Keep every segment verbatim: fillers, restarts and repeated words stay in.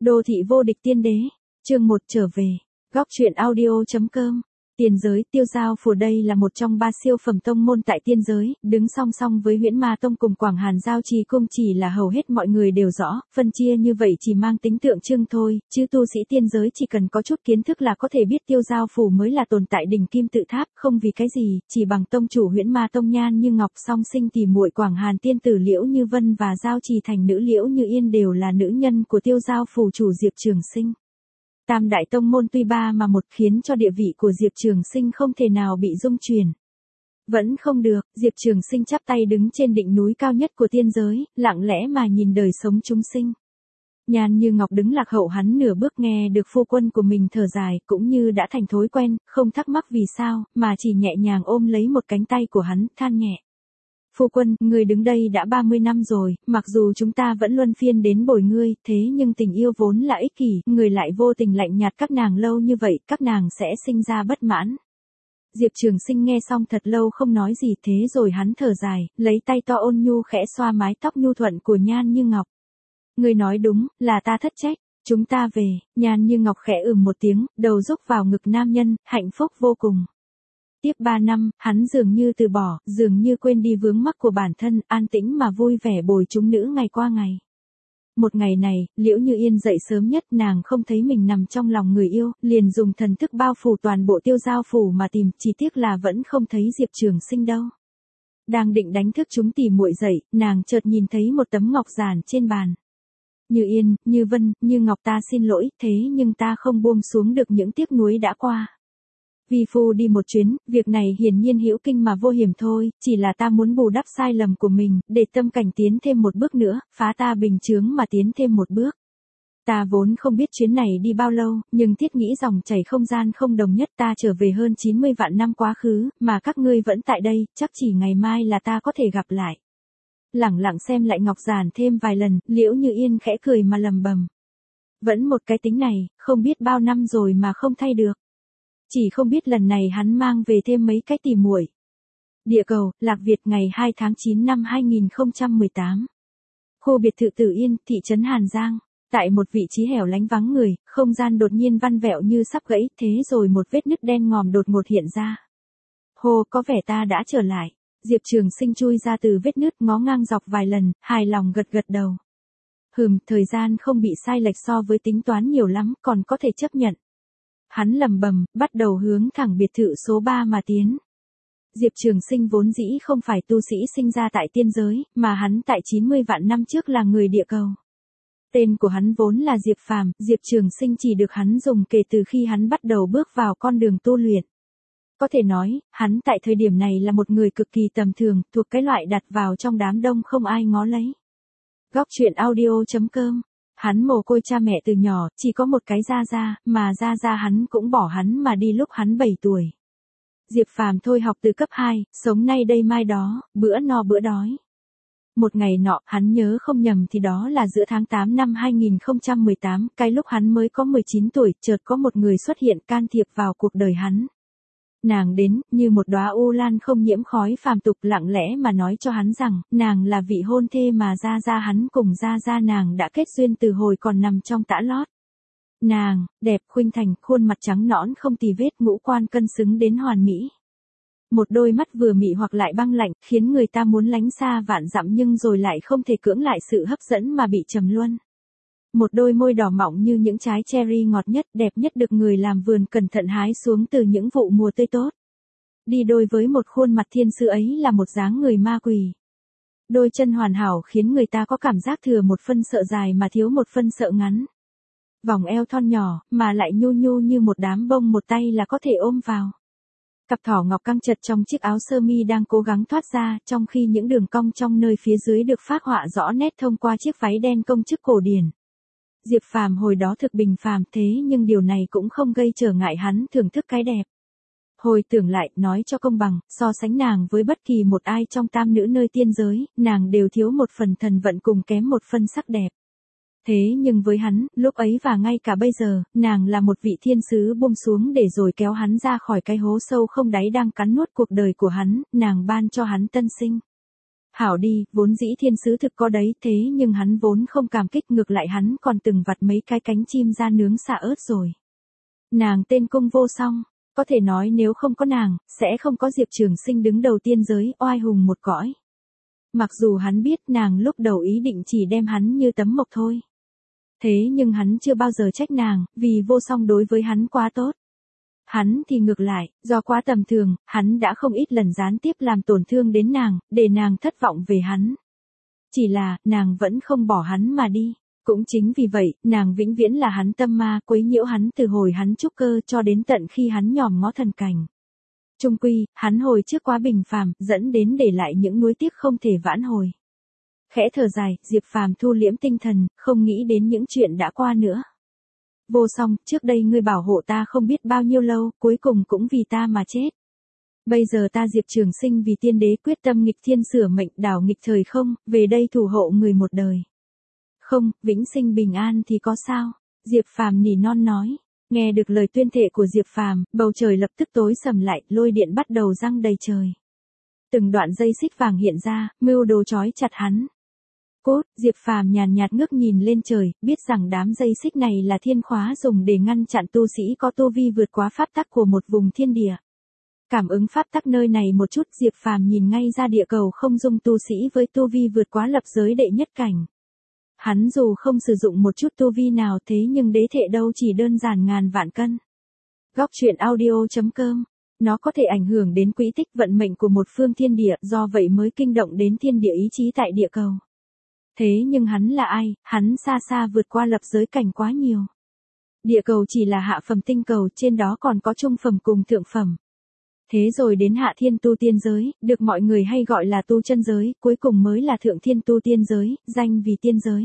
Đô thị vô địch tiên đế, chương một trở về, góc truyện audio.com. Tiên giới Tiêu Giao Phủ đây là một trong ba siêu phẩm tông môn tại tiên giới, đứng song song với Huyễn Ma Tông cùng Quảng Hàn Giao Trì Cung chỉ là hầu hết mọi người đều rõ, phân chia như vậy chỉ mang tính tượng trưng thôi, chứ tu sĩ tiên giới chỉ cần có chút kiến thức là có thể biết Tiêu Giao Phủ mới là tồn tại đỉnh kim tự tháp, không vì cái gì, chỉ bằng tông chủ Huyễn Ma Tông Nhan Như Ngọc song sinh tỷ muội Quảng Hàn tiên tử Liễu Như Vân và Giao Trì thành nữ Liễu Như Yên đều là nữ nhân của Tiêu Giao Phủ chủ Diệp Trường Sinh. Tam đại tông môn tuy ba mà một khiến cho địa vị của Diệp Trường Sinh không thể nào bị dung chuyển. Vẫn không được, Diệp Trường Sinh chắp tay đứng trên đỉnh núi cao nhất của tiên giới, lặng lẽ mà nhìn đời sống chúng sinh. Nhan Như Ngọc đứng lạc hậu hắn nửa bước nghe được phu quân của mình thở dài, cũng như đã thành thói quen, không thắc mắc vì sao, mà chỉ nhẹ nhàng ôm lấy một cánh tay của hắn, than nhẹ. Phu quân, người đứng đây đã ba mươi năm rồi, mặc dù chúng ta vẫn luân phiên đến bồi ngươi, thế nhưng tình yêu vốn là ích kỷ, người lại vô tình lạnh nhạt các nàng lâu như vậy, các nàng sẽ sinh ra bất mãn. Diệp Trường Sinh nghe xong thật lâu không nói gì thế rồi hắn thở dài, lấy tay to ôn nhu khẽ xoa mái tóc nhu thuận của Nhan Như Ngọc. Người nói đúng, là ta thất trách, chúng ta về, Nhan Như Ngọc khẽ ừm một tiếng, đầu rúc vào ngực nam nhân, hạnh phúc vô cùng. Tiếp ba năm, hắn dường như từ bỏ, dường như quên đi vướng mắc của bản thân, an tĩnh mà vui vẻ bồi chúng nữ ngày qua ngày. Một ngày này, Liễu Như Yên dậy sớm nhất, nàng không thấy mình nằm trong lòng người yêu, liền dùng thần thức bao phủ toàn bộ Tiêu Giao Phủ mà tìm, chỉ tiếc là vẫn không thấy Diệp Trường Sinh đâu. Đang định đánh thức chúng tỉ muội dậy, nàng chợt nhìn thấy một tấm ngọc giản trên bàn. Như Yên, Như Vân, Như Ngọc ta xin lỗi, thế nhưng ta không buông xuống được những tiếc nuối đã qua. Vi phu đi một chuyến, việc này hiển nhiên hữu kinh mà vô hiểm thôi, chỉ là ta muốn bù đắp sai lầm của mình, để tâm cảnh tiến thêm một bước nữa, phá ta bình chướng mà tiến thêm một bước. Ta vốn không biết chuyến này đi bao lâu, nhưng thiết nghĩ dòng chảy không gian không đồng nhất ta trở về hơn chín mươi vạn năm quá khứ, mà các ngươi vẫn tại đây, chắc chỉ ngày mai là ta có thể gặp lại. Lẳng lặng xem lại ngọc giản thêm vài lần, Liễu Như Yên khẽ cười mà lầm bầm. Vẫn một cái tính này, không biết bao năm rồi mà không thay được. Chỉ không biết lần này hắn mang về thêm mấy cái tỉ muội. Địa cầu, Lạc Việt ngày hai tháng chín năm hai nghìn không trăm mười tám. Khu biệt thự Tử Yên, thị trấn Hàn Giang. Tại một vị trí hẻo lánh vắng người, không gian đột nhiên văn vẹo như sắp gãy, thế rồi một vết nứt đen ngòm đột ngột hiện ra. Hồ, có vẻ ta đã trở lại. Diệp Trường Sinh chui ra từ vết nứt, ngó ngang dọc vài lần, hài lòng gật gật đầu. Hừm, thời gian không bị sai lệch so với tính toán nhiều lắm, còn có thể chấp nhận. Hắn lầm bầm, bắt đầu hướng thẳng biệt thự số ba mà tiến. Diệp Trường Sinh vốn dĩ không phải tu sĩ sinh ra tại tiên giới, mà hắn tại chín mươi vạn năm trước là người địa cầu. Tên của hắn vốn là Diệp Phàm, Diệp Trường Sinh chỉ được hắn dùng kể từ khi hắn bắt đầu bước vào con đường tu luyện. Có thể nói, hắn tại thời điểm này là một người cực kỳ tầm thường, thuộc cái loại đặt vào trong đám đông không ai ngó lấy. Góc truyện audio.com. Hắn mồ côi cha mẹ từ nhỏ, chỉ có một cái gia gia, mà gia gia hắn cũng bỏ hắn mà đi lúc hắn bảy tuổi. Diệp Phàm thôi học từ cấp hai, sống nay đây mai đó, bữa no bữa đói. Một ngày nọ, hắn nhớ không nhầm thì đó là giữa tháng tám năm hai nghìn không trăm mười tám, cái lúc hắn mới có mười chín tuổi, chợt có một người xuất hiện can thiệp vào cuộc đời hắn. Nàng đến, như một đóa u lan không nhiễm khói phàm tục, lặng lẽ mà nói cho hắn rằng, nàng là vị hôn thê mà gia gia hắn cùng gia gia nàng đã kết duyên từ hồi còn nằm trong tã lót. Nàng, đẹp khuynh thành, khuôn mặt trắng nõn không tì vết, ngũ quan cân xứng đến hoàn mỹ. Một đôi mắt vừa mị hoặc lại băng lạnh, khiến người ta muốn lánh xa vạn dặm nhưng rồi lại không thể cưỡng lại sự hấp dẫn mà bị trầm luân. Một đôi môi đỏ mọng như những trái cherry ngọt nhất, đẹp nhất được người làm vườn cẩn thận hái xuống từ những vụ mùa tươi tốt. Đi đôi với một khuôn mặt thiên sứ ấy là một dáng người ma quỷ. Đôi chân hoàn hảo khiến người ta có cảm giác thừa một phân sợ dài mà thiếu một phân sợ ngắn. Vòng eo thon nhỏ, mà lại nhu nhu như một đám bông, một tay là có thể ôm vào. Cặp thỏ ngọc căng chật trong chiếc áo sơ mi đang cố gắng thoát ra, trong khi những đường cong trong nơi phía dưới được phác họa rõ nét thông qua chiếc váy đen công chức cổ điển. Diệp Phàm hồi đó thực bình phàm, thế nhưng điều này cũng không gây trở ngại hắn thưởng thức cái đẹp. Hồi tưởng lại, nói cho công bằng, so sánh nàng với bất kỳ một ai trong tam nữ nơi tiên giới, nàng đều thiếu một phần thần vận cùng kém một phân sắc đẹp. Thế nhưng với hắn, lúc ấy và ngay cả bây giờ, nàng là một vị thiên sứ buông xuống để rồi kéo hắn ra khỏi cái hố sâu không đáy đang cắn nuốt cuộc đời của hắn, nàng ban cho hắn tân sinh. Hảo đi, vốn dĩ thiên sứ thực có đấy, thế nhưng hắn vốn không cảm kích, ngược lại hắn còn từng vặt mấy cái cánh chim ra nướng xả ớt rồi. Nàng tên Cung Vô Song, có thể nói nếu không có nàng, sẽ không có Diệp Trường Sinh đứng đầu tiên giới, oai hùng một cõi. Mặc dù hắn biết nàng lúc đầu ý định chỉ đem hắn như tấm mộc thôi. Thế nhưng hắn chưa bao giờ trách nàng, vì Vô Song đối với hắn quá tốt. Hắn thì ngược lại, do quá tầm thường, hắn đã không ít lần gián tiếp làm tổn thương đến nàng, để nàng thất vọng về hắn. Chỉ là, nàng vẫn không bỏ hắn mà đi. Cũng chính vì vậy, nàng vĩnh viễn là hắn tâm ma, quấy nhiễu hắn từ hồi hắn trúc cơ cho đến tận khi hắn nhòm ngó thần cảnh. Chung quy, hắn hồi trước quá bình phàm, dẫn đến để lại những nuối tiếc không thể vãn hồi. Khẽ thở dài, Diệp Phàm thu liễm tinh thần, không nghĩ đến những chuyện đã qua nữa. Vô Song, trước đây ngươi bảo hộ ta không biết bao nhiêu lâu, cuối cùng cũng vì ta mà chết. Bây giờ ta Diệp Trường Sinh vì tiên đế quyết tâm nghịch thiên sửa mệnh, đảo nghịch thời không, về đây thủ hộ người một đời. Không, vĩnh sinh bình an thì có sao? Diệp Phàm nỉ non nói. Nghe được lời tuyên thệ của Diệp Phàm, bầu trời lập tức tối sầm lại, lôi điện bắt đầu giăng đầy trời. Từng đoạn dây xích vàng hiện ra, mưu đồ trói chặt hắn. Cốt, Diệp Phàm nhàn nhạt ngước nhìn lên trời, biết rằng đám dây xích này là thiên khóa dùng để ngăn chặn tu sĩ có tu vi vượt quá pháp tắc của một vùng thiên địa. Cảm ứng pháp tắc nơi này một chút, Diệp Phàm nhìn ngay ra địa cầu không dung tu sĩ với tu vi vượt quá lập giới đệ nhất cảnh. Hắn dù không sử dụng một chút tu vi nào thế nhưng đế thệ đâu chỉ đơn giản ngàn vạn cân. Góc truyện audio chấm com. Nó có thể ảnh hưởng đến quỹ tích vận mệnh của một phương thiên địa, do vậy mới kinh động đến thiên địa ý chí tại địa cầu. Thế nhưng hắn là ai, hắn xa xa vượt qua lập giới cảnh quá nhiều. Địa cầu chỉ là hạ phẩm tinh cầu, trên đó còn có trung phẩm cùng thượng phẩm. Thế rồi đến hạ thiên tu tiên giới, được mọi người hay gọi là tu chân giới, cuối cùng mới là thượng thiên tu tiên giới, danh vì tiên giới.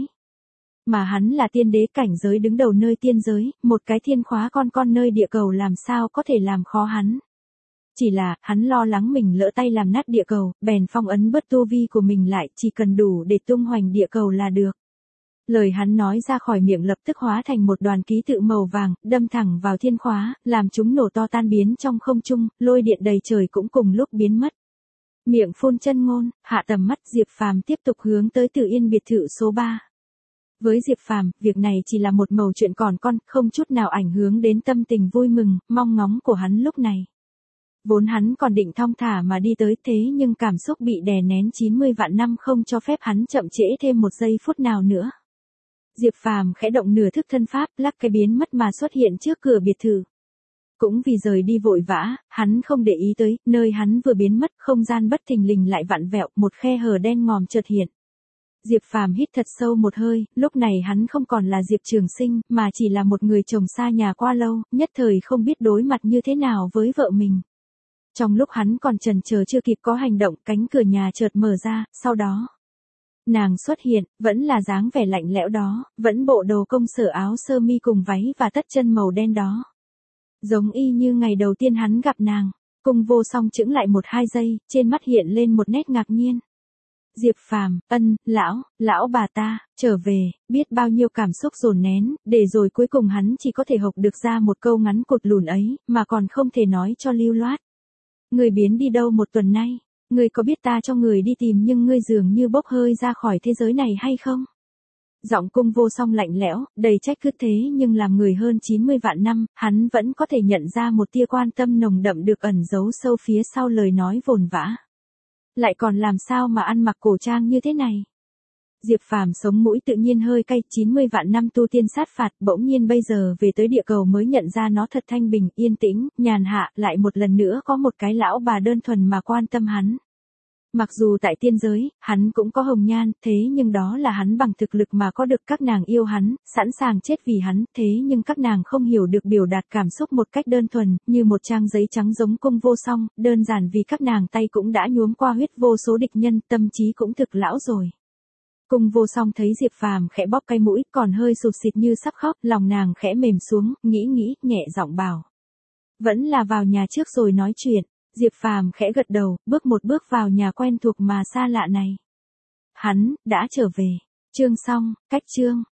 Mà hắn là tiên đế cảnh giới đứng đầu nơi tiên giới, một cái thiên khóa con con nơi địa cầu làm sao có thể làm khó hắn. Chỉ là, hắn lo lắng mình lỡ tay làm nát địa cầu, bèn phong ấn bớt tu vi của mình lại, chỉ cần đủ để tung hoành địa cầu là được. Lời hắn nói ra khỏi miệng lập tức hóa thành một đoàn ký tự màu vàng, đâm thẳng vào thiên khóa, làm chúng nổ to tan biến trong không trung, lôi điện đầy trời cũng cùng lúc biến mất. Miệng phun chân ngôn, hạ tầm mắt Diệp Phàm tiếp tục hướng tới Tử Yên biệt thự số ba. Với Diệp Phàm, việc này chỉ là một mẩu chuyện còn con, không chút nào ảnh hưởng đến tâm tình vui mừng, mong ngóng của hắn lúc này. Vốn hắn còn định thong thả mà đi tới, thế nhưng cảm xúc bị đè nén chín mươi vạn năm không cho phép hắn chậm trễ thêm một giây phút nào nữa. Diệp Phàm khẽ động nửa thức thân pháp, lắc cái biến mất mà xuất hiện trước cửa biệt thự. Cũng vì rời đi vội vã, hắn không để ý tới, nơi hắn vừa biến mất, không gian bất thình lình lại vặn vẹo, một khe hở đen ngòm chợt hiện. Diệp Phàm hít thật sâu một hơi, lúc này hắn không còn là Diệp Trường Sinh, mà chỉ là một người chồng xa nhà qua lâu, nhất thời không biết đối mặt như thế nào với vợ mình. Trong lúc hắn còn chần chờ chưa kịp có hành động, cánh cửa nhà chợt mở ra, sau đó nàng xuất hiện, vẫn là dáng vẻ lạnh lẽo đó, vẫn bộ đồ công sở áo sơ mi cùng váy và tất chân màu đen đó. Giống y như ngày đầu tiên hắn gặp nàng. Cung Vô Song chững lại một hai giây, trên mắt hiện lên một nét ngạc nhiên. Diệp Phàm, ân, lão, lão bà ta, trở về, biết bao nhiêu cảm xúc dồn nén, để rồi cuối cùng hắn chỉ có thể hộc được ra một câu ngắn cụt lùn ấy, mà còn không thể nói cho lưu loát. Người biến đi đâu một tuần nay? Người có biết ta cho người đi tìm nhưng ngươi dường như bốc hơi ra khỏi thế giới này hay không? Giọng Cung Vô Song lạnh lẽo, đầy trách cứ thế nhưng làm người hơn chín mươi vạn năm, hắn vẫn có thể nhận ra một tia quan tâm nồng đậm được ẩn giấu sâu phía sau lời nói vồn vã. Lại còn làm sao mà ăn mặc cổ trang như thế này? Diệp Phàm sống mũi tự nhiên hơi cay, chín mươi vạn năm tu tiên sát phạt, bỗng nhiên bây giờ về tới địa cầu mới nhận ra nó thật thanh bình, yên tĩnh, nhàn hạ, lại một lần nữa có một cái lão bà đơn thuần mà quan tâm hắn. Mặc dù tại tiên giới, hắn cũng có hồng nhan, thế nhưng đó là hắn bằng thực lực mà có được, các nàng yêu hắn, sẵn sàng chết vì hắn, thế nhưng các nàng không hiểu được biểu đạt cảm xúc một cách đơn thuần, như một trang giấy trắng giống Cung Vô Song, đơn giản vì các nàng tay cũng đã nhuốm qua huyết vô số địch nhân, tâm trí cũng thực lão rồi. Cung Vô Song thấy Diệp Phàm khẽ bóp cái mũi, còn hơi sụt sịt như sắp khóc, lòng nàng khẽ mềm xuống, nghĩ nghĩ, nhẹ giọng bảo. Vẫn là vào nhà trước rồi nói chuyện. Diệp Phàm khẽ gật đầu, bước một bước vào nhà quen thuộc mà xa lạ này. Hắn đã trở về. Chương xong, cách chương.